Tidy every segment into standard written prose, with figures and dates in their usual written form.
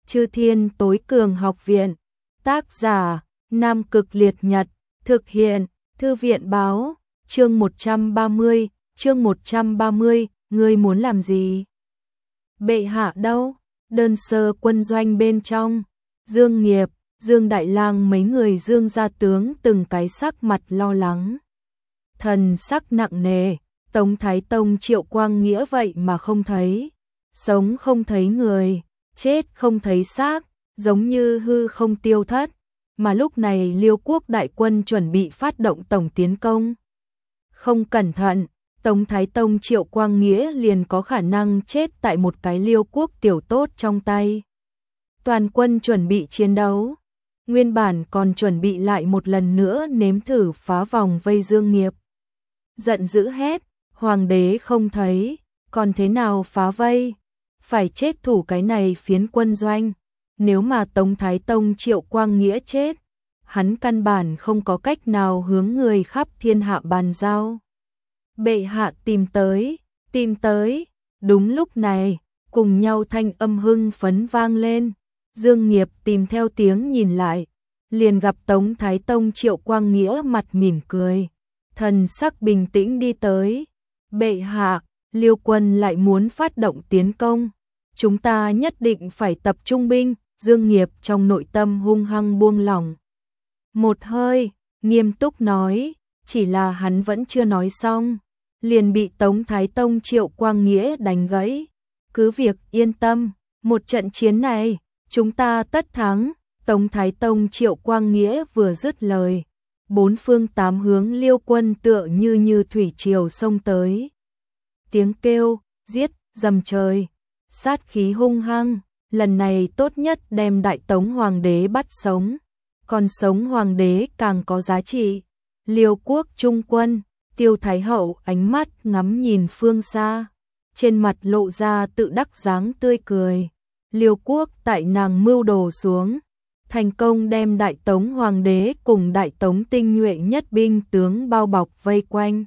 Chư Thiên Tối Cường Học Viện. Tác giả: Nam Cực Liệt Nhật. Thực hiện: Thư viện báo. Chương 130, ngươi muốn làm gì? Bệ hạ đâu? Đơn sơ quân doanh bên trong. Dương Nghiệp, Dương Đại Lang mấy người Dương gia tướng từng cái sắc mặt lo lắng. Thần sắc nặng nề, Tống Thái Tông Triệu Quang Nghĩa vậy mà không thấy. Sống không thấy người, chết không thấy xác, giống như hư không tiêu thất. Mà lúc này Liêu quốc đại quân chuẩn bị phát động tổng tiến công. Không cẩn thận, Tống Thái Tông Triệu Quang Nghĩa liền có khả năng chết tại một cái Liêu quốc tiểu tốt trong tay. Toàn quân chuẩn bị chiến đấu, nguyên bản còn chuẩn bị lại một lần nữa nếm thử phá vòng vây Dương Nghiệp. Giận dữ hét, hoàng đế không thấy, còn thế nào phá vây? Phải chết thủ cái này phiến quân doanh. Nếu mà Tống Thái Tông Triệu Quang Nghĩa chết, hắn căn bản không có cách nào hướng người khắp thiên hạ bàn giao. Bệ hạ tìm tới. Đúng lúc này, cùng nhau thanh âm hưng phấn vang lên. Dương Nghiệp tìm theo tiếng nhìn lại, liền gặp Tống Thái Tông Triệu Quang Nghĩa mặt mỉm cười, thần sắc bình tĩnh đi tới. Bệ hạ, Liêu quân lại muốn phát động tiến công, chúng ta nhất định phải tập trung binh. Dương Nghiệp trong nội tâm hung hăng buông lỏng một hơi, nghiêm túc nói, chỉ là hắn vẫn chưa nói xong, liền bị Tống Thái Tông Triệu Quang Nghĩa đánh gãy. Cứ việc yên tâm, một trận chiến này, chúng ta tất thắng. Tống Thái Tông Triệu Quang Nghĩa vừa dứt lời, bốn phương tám hướng Liêu quân tựa như thủy triều xông tới. Tiếng kêu, giết, dầm trời, sát khí hung hăng, lần này tốt nhất đem Đại Tống Hoàng đế bắt sống, còn sống Hoàng đế càng có giá trị. Liêu quốc trung quân, Tiêu Thái Hậu ánh mắt ngắm nhìn phương xa, trên mặt lộ ra tự đắc dáng tươi cười. Liêu quốc tại nàng mưu đồ xuống, thành công đem Đại Tống Hoàng đế cùng Đại Tống tinh nhuệ nhất binh tướng bao bọc vây quanh.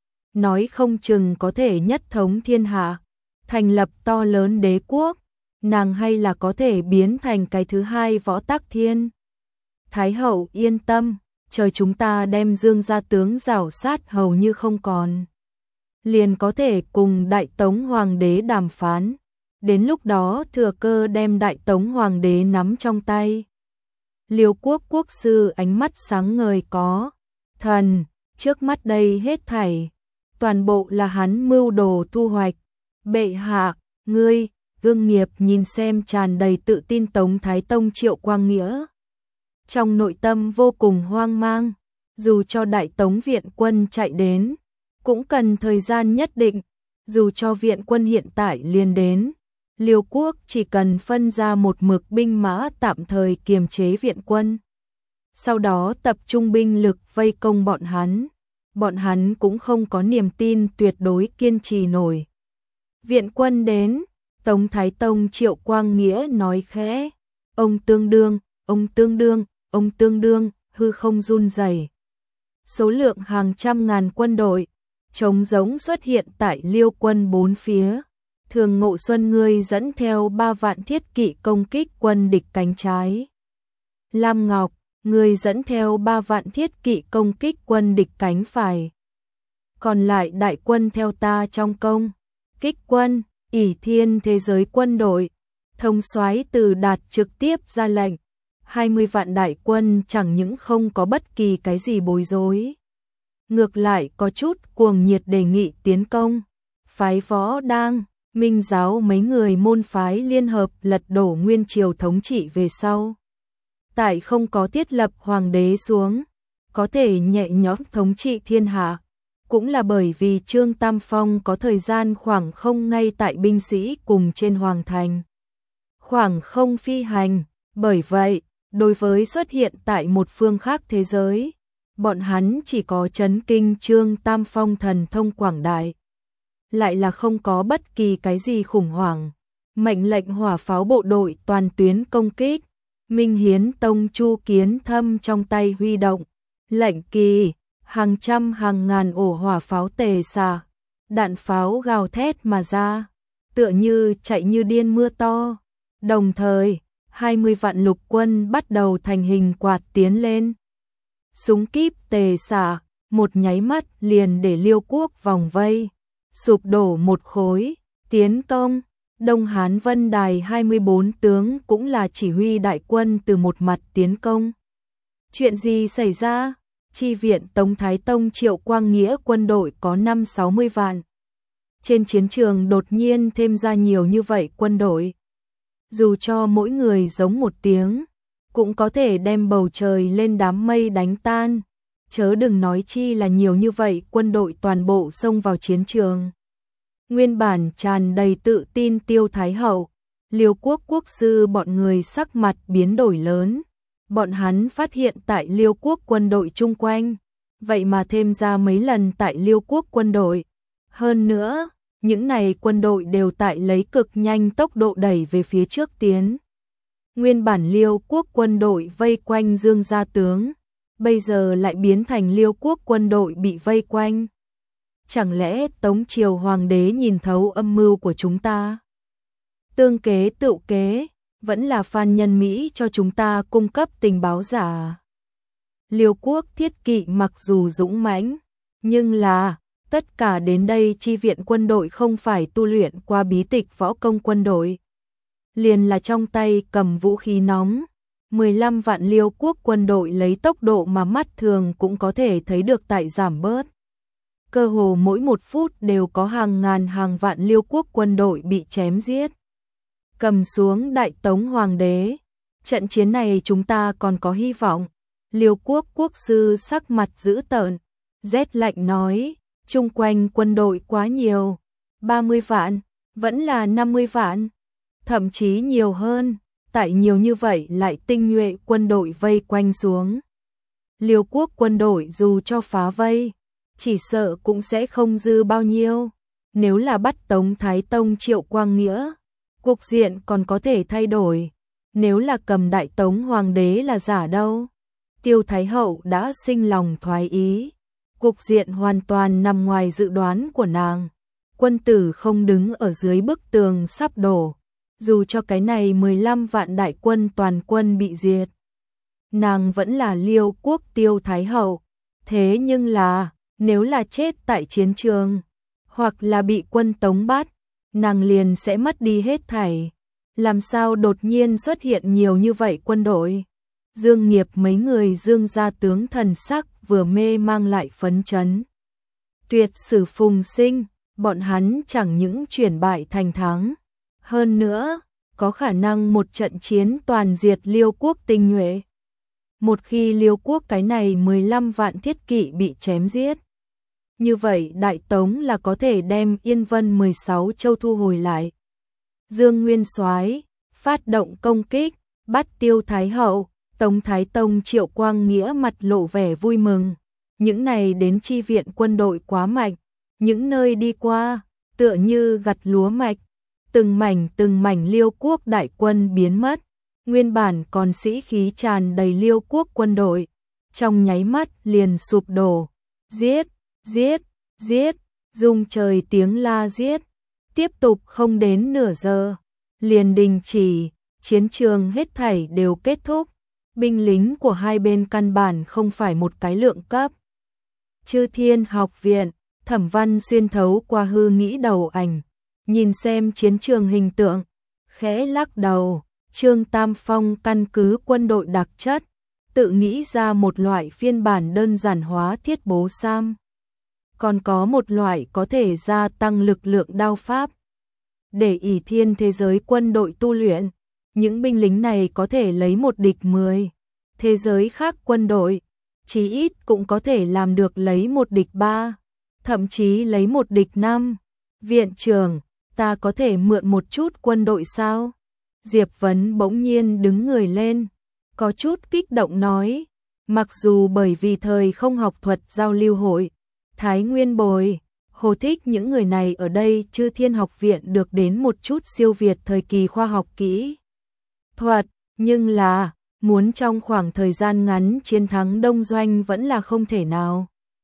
Nói không chừng có thể nhất thống thiên hạ, thành lập to lớn đế quốc, nàng hay là có thể biến thành cái thứ hai Võ Tắc Thiên. Thái hậu yên tâm, chờ chúng ta đem Dương gia tướng rảo sát hầu như không còn, liền có thể cùng Đại Tống Hoàng đế đàm phán. Đến lúc đó thừa cơ đem Đại Tống Hoàng đế nắm trong tay. Liêu quốc quốc sư ánh mắt sáng ngời có thần, trước mắt đây hết thảy, toàn bộ là hắn mưu đồ thu hoạch. Bệ hạ, ngươi, Dương Nghiệp nhìn xem tràn đầy tự tin Tống Thái Tông Triệu Quang Nghĩa. Trong nội tâm vô cùng hoang mang, dù cho Đại Tống viện quân chạy đến, cũng cần thời gian nhất định, dù cho viện quân hiện tại liền đến. Liêu quốc chỉ cần phân ra một mực binh mã tạm thời kiềm chế viện quân, sau đó tập trung binh lực vây công bọn hắn cũng không có niềm tin tuyệt đối kiên trì nổi. Viện quân đến, Tống Thái Tông Triệu Quang Nghĩa nói khẽ, ông tương đương, hư không run rẩy. Số lượng hàng trăm ngàn quân đội trống rỗng xuất hiện tại Liêu quân bốn phía. Thường Ngộ Xuân ngươi dẫn theo 3 vạn thiết kỵ công kích quân địch cánh trái. Lam Ngọc, ngươi dẫn theo 3 vạn thiết kỵ công kích quân địch cánh phải. Còn lại đại quân theo ta trong công kích quân. Ỷ Thiên thế giới quân đội, thống soái Từ Đạt trực tiếp ra lệnh. 20 vạn đại quân chẳng những không có bất kỳ cái gì bối rối, ngược lại có chút cuồng nhiệt đề nghị tiến công. Phái Võ Đang, Minh giáo mấy người môn phái liên hợp lật đổ nguyên triều thống trị về sau, tại không có thiết lập hoàng đế xuống, có thể nhẹ nhõm thống trị thiên hạ, cũng là bởi vì Trương Tam Phong có thời gian khoảng không ngay tại binh sĩ cùng trên hoàng thành, khoảng không phi hành. Bởi vậy, đối với xuất hiện tại một phương khác thế giới, bọn hắn chỉ có chấn kinh Trương Tam Phong thần thông quảng đại, lại là không có bất kỳ cái gì khủng hoảng. Mệnh lệnh hỏa pháo bộ đội toàn tuyến công kích. Minh Hiến Tông Chu Kiến Thâm trong tay huy động lệnh kỳ, hàng trăm hàng ngàn ổ hỏa pháo tề xạ, đạn pháo gào thét mà ra, tựa như chạy như điên mưa to. Đồng thời, 20 vạn lục quân bắt đầu thành hình quạt tiến lên. Súng kíp tề xạ, một nháy mắt liền để Liêu quốc vòng vây, sụp đổ một khối, tiến công. Đông Hán Vân Đài 24 tướng cũng là chỉ huy đại quân từ một mặt tiến công. Chuyện gì xảy ra? Chi viện Tống Thái Tông Triệu Quang Nghĩa quân đội có 5-60 vạn. Trên chiến trường đột nhiên thêm ra nhiều như vậy quân đội. Dù cho mỗi người giống một tiếng, cũng có thể đem bầu trời lên đám mây đánh tan. Chớ đừng nói chi là nhiều như vậy quân đội toàn bộ xông vào chiến trường. Nguyên bản tràn đầy tự tin Tiêu Thái Hậu, Liêu quốc quốc sư bọn người sắc mặt biến đổi lớn. Bọn hắn phát hiện tại Liêu quốc quân đội chung quanh, vậy mà thêm ra mấy lần tại Liêu quốc quân đội. Hơn nữa, những này quân đội đều tại lấy cực nhanh tốc độ đẩy về phía trước tiến. Nguyên bản Liêu quốc quân đội vây quanh Dương gia tướng, bây giờ lại biến thành Liêu quốc quân đội bị vây quanh. Chẳng lẽ Tống Triều Hoàng đế nhìn thấu âm mưu của chúng ta? Tương kế tựu kế, vẫn là Phan Nhân Mỹ cho chúng ta cung cấp tình báo giả. Liêu quốc thiết kỵ mặc dù dũng mãnh, nhưng là tất cả đến đây chi viện quân đội không phải tu luyện qua bí tịch võ công quân đội. Liền là trong tay cầm vũ khí nóng. 15 vạn Liêu quốc quân đội lấy tốc độ mà mắt thường cũng có thể thấy được tại giảm bớt. Cơ hồ mỗi một phút đều có hàng ngàn hàng vạn Liêu quốc quân đội bị chém giết. Cầm xuống Đại Tống Hoàng đế. Trận chiến này chúng ta còn có hy vọng. Liêu quốc quốc sư sắc mặt dữ tợn, rét lạnh nói, chung quanh quân đội quá nhiều. 30 vạn, vẫn là 50 vạn, thậm chí nhiều hơn. Tại nhiều như vậy lại tinh nhuệ quân đội vây quanh xuống. Liêu quốc quân đội dù cho phá vây, chỉ sợ cũng sẽ không dư bao nhiêu. Nếu là bắt Tống Thái Tông Triệu Quang Nghĩa, cục diện còn có thể thay đổi. Nếu là cầm Đại Tống Hoàng đế là giả đâu. Tiêu Thái Hậu đã sinh lòng thoái ý. Cục diện hoàn toàn nằm ngoài dự đoán của nàng. Quân tử không đứng ở dưới bức tường sắp đổ. Dù cho cái này 15 vạn đại quân toàn quân bị diệt, nàng vẫn là Liêu quốc Tiêu Thái Hậu. Thế nhưng là, nếu là chết tại chiến trường, hoặc là bị quân Tống bắt, nàng liền sẽ mất đi hết thảy. Làm sao đột nhiên xuất hiện nhiều như vậy quân đội? Dương Nghiệp mấy người Dương gia tướng thần sắc vừa mê mang lại phấn chấn. Tuyệt sử phùng sinh, bọn hắn chẳng những chuyển bại thành thắng. Hơn nữa, có khả năng một trận chiến toàn diệt Liêu quốc tinh nhuệ. Một khi Liêu quốc cái này 15 vạn thiết kỵ bị chém giết, như vậy Đại Tống là có thể đem Yên Vân 16 châu thu hồi lại. Dương Nguyên Soái phát động công kích, bắt Tiêu Thái Hậu. Tống Thái Tông Triệu Quang Nghĩa mặt lộ vẻ vui mừng. Những này đến chi viện quân đội quá mạnh, những nơi đi qua, tựa như gặt lúa mạch. Từng mảnh Liêu quốc đại quân biến mất, nguyên bản còn sĩ khí tràn đầy Liêu quốc quân đội, trong nháy mắt liền sụp đổ. Giết, giết, giết, rung trời tiếng la giết, tiếp tục không đến nửa giờ, liền đình chỉ, chiến trường hết thảy đều kết thúc. Binh lính của hai bên căn bản không phải một cái lượng cấp. Chư Thiên Học viện, Thẩm Văn xuyên thấu qua hư nghĩ đầu ảnh, nhìn xem chiến trường hình tượng, khẽ lắc đầu. Trương Tam Phong căn cứ quân đội đặc chất, tự nghĩ ra một loại phiên bản đơn giản hóa thiết bố sam. Còn có một loại có thể gia tăng lực lượng đao pháp. Để ỷ thiên thế giới quân đội tu luyện, những binh lính này có thể lấy một địch 10. Thế giới khác quân đội, chí ít cũng có thể làm được lấy một địch 3, thậm chí lấy một địch 5. Viện trưởng, ta có thể mượn một chút quân đội sao? Diệp Vấn bỗng nhiên đứng người lên, có chút kích động nói, mặc dù bởi vì thời không học thuật giao lưu hội, Thái Nguyên Bồi, Hồ Thích những người này ở đây Chư Thiên Học viện được đến một chút siêu việt thời kỳ khoa học kỹ thuật, nhưng là muốn trong khoảng thời gian ngắn chiến thắng Đông Doanh vẫn là không thể nào.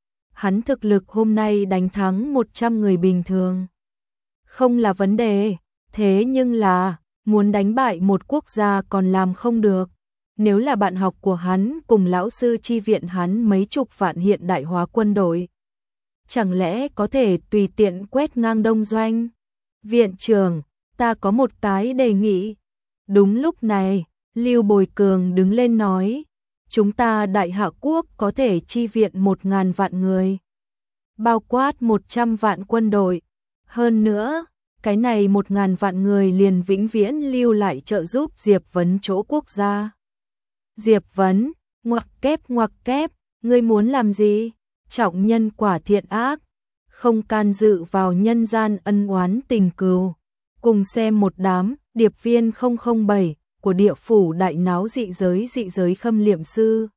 Hắn thực lực hôm nay đánh thắng 100 người bình thường không là vấn đề, thế nhưng là muốn đánh bại một quốc gia còn làm không được. Nếu là bạn học của hắn cùng lão sư chi viện hắn mấy chục vạn hiện đại hóa quân đội, chẳng lẽ có thể tùy tiện quét ngang Đông Doanh? Viện trưởng, ta có một cái đề nghị. Đúng lúc này, Lưu Bồi Cường đứng lên nói, chúng ta Đại Hạ Quốc có thể chi viện 1.000 vạn người, bao quát 100 vạn quân đội. Hơn nữa, cái này 1.000 vạn người liền vĩnh viễn lưu lại trợ giúp Diệp Vấn chỗ quốc gia. Diệp Vấn, ngoặc kép, ngươi muốn làm gì? Trọng nhân quả thiện ác, không can dự vào nhân gian ân oán tình cừu. Cùng xem một đám điệp viên 007 của địa phủ đại náo dị giới Khâm Liệm Sư.